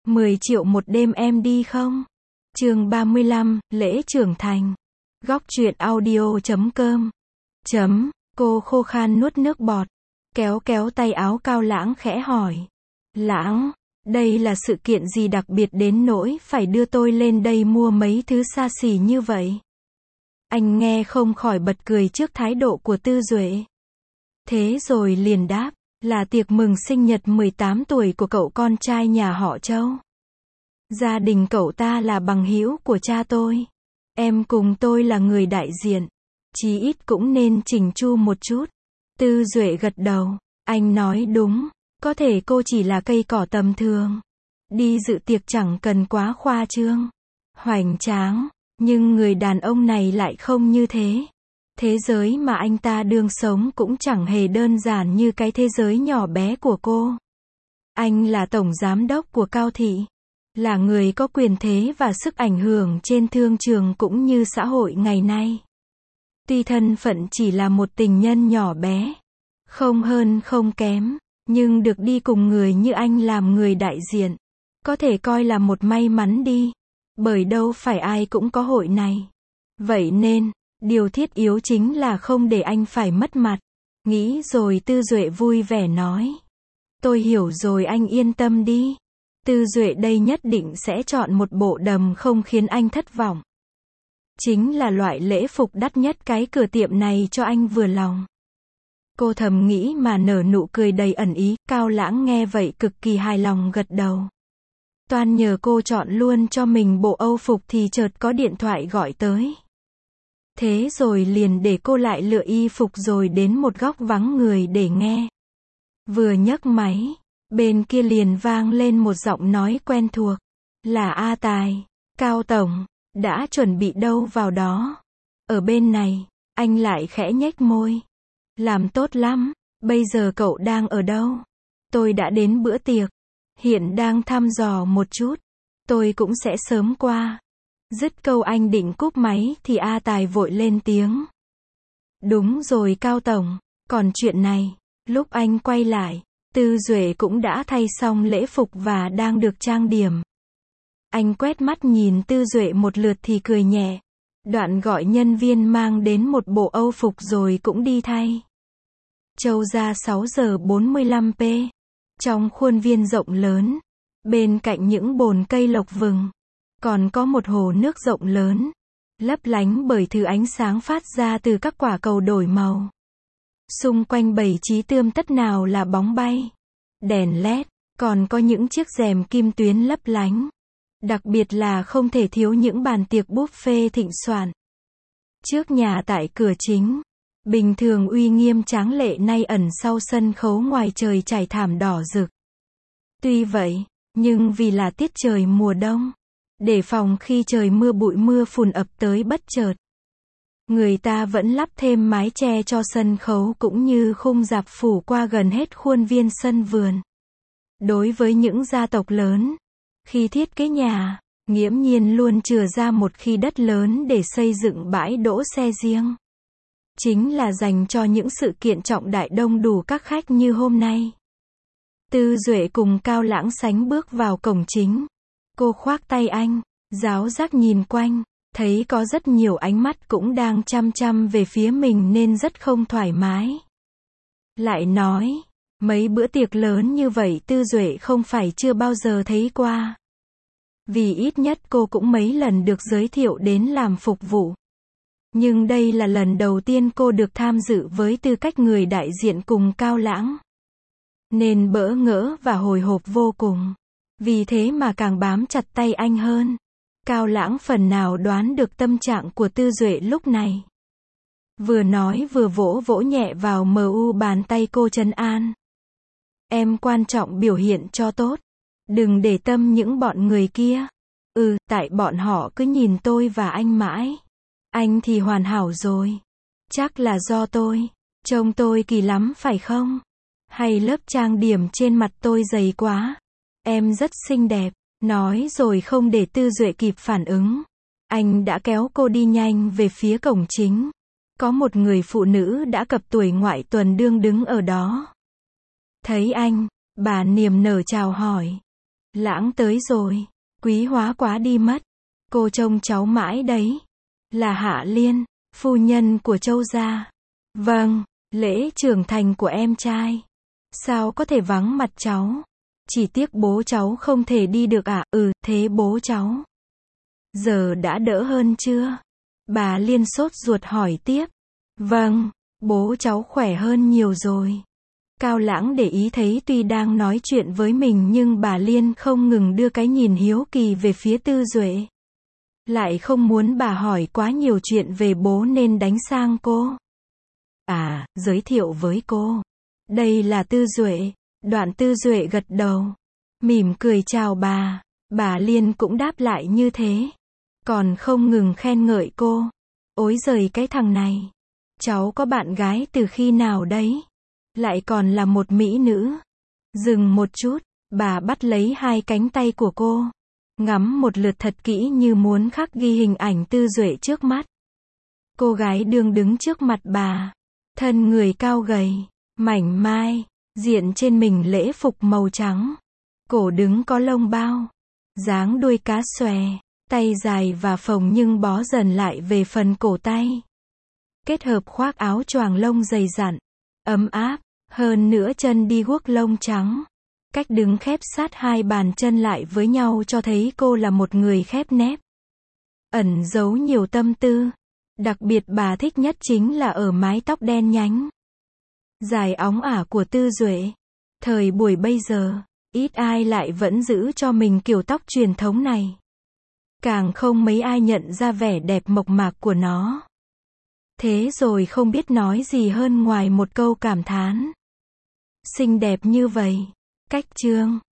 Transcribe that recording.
10 triệu một đêm em đi không? Chương 35, lễ trưởng thành. Góc truyện audio.com. Cô khô khan nuốt nước bọt, kéo kéo tay áo Cao Lãng khẽ hỏi. Lãng, đây là sự kiện gì đặc biệt đến nỗi phải đưa tôi lên đây mua mấy thứ xa xỉ như vậy? Anh nghe không khỏi bật cười trước thái độ của Tư Duệ. Thế rồi liền đáp, là tiệc mừng sinh nhật 18 tuổi của cậu con trai nhà họ Châu. Gia đình cậu ta là bằng hữu của cha tôi. Em cùng tôi là người đại diện, chí ít cũng nên chỉnh chu một chút. Tư Duệ gật đầu, anh nói đúng, có thể cô chỉ là cây cỏ tầm thường. Đi dự tiệc chẳng cần quá khoa trương, hoành tráng, nhưng người đàn ông này lại không như thế. Thế giới mà anh ta đương sống cũng chẳng hề đơn giản như cái thế giới nhỏ bé của cô. Anh là tổng giám đốc của Cao Thị, là người có quyền thế và sức ảnh hưởng trên thương trường cũng như xã hội ngày nay. Tuy thân phận chỉ là một tình nhân nhỏ bé, không hơn không kém, nhưng được đi cùng người như anh làm người đại diện, có thể coi là một may mắn đi, bởi đâu phải ai cũng có hội này. Vậy nên, điều thiết yếu chính là không để anh phải mất mặt. Nghĩ rồi Tư Duệ vui vẻ nói. Tôi hiểu rồi, anh yên tâm đi. Tư Duệ đây nhất định sẽ chọn một bộ đầm không khiến anh thất vọng. Chính là loại lễ phục đắt nhất cái cửa tiệm này cho anh vừa lòng. Cô thầm nghĩ mà nở nụ cười đầy ẩn ý. Cao Lãng nghe vậy cực kỳ hài lòng gật đầu. Toan nhờ cô chọn luôn cho mình bộ âu phục thì chợt có điện thoại gọi tới. Thế rồi liền để cô lại lựa y phục rồi đến một góc vắng người để nghe. Vừa nhấc máy, bên kia liền vang lên một giọng nói quen thuộc. Là A Tài. Cao Tổng, đã chuẩn bị đâu vào đó. Ở bên này, anh lại khẽ nhếch môi. Làm tốt lắm, bây giờ cậu đang ở đâu? Tôi đã đến bữa tiệc, hiện đang thăm dò một chút. Tôi cũng sẽ sớm qua. Dứt câu anh định cúp máy thì A Tài vội lên tiếng. Đúng rồi Cao Tổng, còn chuyện này, lúc anh quay lại, Tư Duệ cũng đã thay xong lễ phục và đang được trang điểm. Anh quét mắt nhìn Tư Duệ một lượt thì cười nhẹ, đoạn gọi nhân viên mang đến một bộ âu phục rồi cũng đi thay. Châu ra 6 giờ 45p, trong khuôn viên rộng lớn, bên cạnh những bồn cây lộc vừng, còn có một hồ nước rộng lớn, lấp lánh bởi thứ ánh sáng phát ra từ các quả cầu đổi màu. Xung quanh bày trí tươm tất nào là bóng bay, đèn led, còn có những chiếc rèm kim tuyến lấp lánh. Đặc biệt là không thể thiếu những bàn tiệc buffet thịnh soạn. Trước nhà tại cửa chính, bình thường uy nghiêm tráng lệ nay ẩn sau sân khấu ngoài trời trải thảm đỏ rực. Tuy vậy, nhưng vì là tiết trời mùa đông, để phòng khi trời mưa bụi mưa phùn ập tới bất chợt, người ta vẫn lắp thêm mái che cho sân khấu cũng như khung rạp phủ qua gần hết khuôn viên sân vườn. Đối với những gia tộc lớn, khi thiết kế nhà, nghiễm nhiên luôn chừa ra một khi đất lớn để xây dựng bãi đỗ xe riêng. Chính là dành cho những sự kiện trọng đại đông đủ các khách như hôm nay. Tư Duệ cùng Cao Lãng sánh bước vào cổng chính. Cô khoác tay anh, ráo rác nhìn quanh, thấy có rất nhiều ánh mắt cũng đang chăm chăm về phía mình nên rất không thoải mái. Lại nói, mấy bữa tiệc lớn như vậy Tư Duệ không phải chưa bao giờ thấy qua. Vì ít nhất cô cũng mấy lần được giới thiệu đến làm phục vụ. Nhưng đây là lần đầu tiên cô được tham dự với tư cách người đại diện cùng Cao Lãng. Nên bỡ ngỡ và hồi hộp vô cùng. Vì thế mà càng bám chặt tay anh hơn. Cao Lãng phần nào đoán được tâm trạng của Tư Duệ lúc này. Vừa nói vừa vỗ vỗ nhẹ vào mu bàn tay cô trấn an. Em quan trọng biểu hiện cho tốt. Đừng để tâm những bọn người kia. Tại bọn họ cứ nhìn tôi và anh mãi. Anh thì hoàn hảo rồi. Chắc là do tôi. Trông tôi kỳ lắm phải không? Hay lớp trang điểm trên mặt tôi dày quá? Em rất xinh đẹp. Nói rồi không để Tư Duệ kịp phản ứng. Anh đã kéo cô đi nhanh về phía cổng chính. Có một người phụ nữ đã cập tuổi ngoại tuần đương đứng ở đó. Thấy anh, bà niềm nở chào hỏi. Lãng tới rồi. Quý hóa quá đi mất. Cô trông cháu mãi đấy. Là Hạ Liên, phu nhân của Châu gia. Vâng, lễ trưởng thành của em trai. Sao có thể vắng mặt cháu? Chỉ tiếc bố cháu không thể đi được ạ. Thế bố cháu giờ đã đỡ hơn chưa? Bà Liên sốt ruột hỏi tiếp. Vâng, bố cháu khỏe hơn nhiều rồi. Cao Lãng để ý thấy tuy đang nói chuyện với mình nhưng bà Liên không ngừng đưa cái nhìn hiếu kỳ về phía Tư Duệ. Lại không muốn bà hỏi quá nhiều chuyện về bố nên đánh sang cô. Giới thiệu với cô. Đây là Tư Duệ. Đoạn Tư Duệ gật đầu. Mỉm cười chào bà. Bà Liên cũng đáp lại như thế. Còn không ngừng khen ngợi cô. Ối giời cái thằng này. Cháu có bạn gái từ khi nào đấy? Lại còn là một mỹ nữ. Dừng một chút, bà bắt lấy hai cánh tay của cô. Ngắm một lượt thật kỹ như muốn khắc ghi hình ảnh Tư Duệ trước mắt. Cô gái đương đứng trước mặt bà. Thân người cao gầy, mảnh mai, diện trên mình lễ phục màu trắng. Cổ đứng có lông bao. Dáng đuôi cá xòe, tay dài và phồng nhưng bó dần lại về phần cổ tay. Kết hợp khoác áo choàng lông dày dặn, ấm áp, hơn nữa chân đi guốc lông trắng. Cách đứng khép sát hai bàn chân lại với nhau cho thấy cô là một người khép nép. Ẩn giấu nhiều tâm tư. Đặc biệt bà thích nhất chính là ở mái tóc đen nhánh dài óng ả của Tư Duệ. Thời buổi bây giờ, ít ai lại vẫn giữ cho mình kiểu tóc truyền thống này. Càng không mấy ai nhận ra vẻ đẹp mộc mạc của nó. Thế rồi không biết nói gì hơn ngoài một câu cảm thán. Xinh đẹp như vậy. Cách chương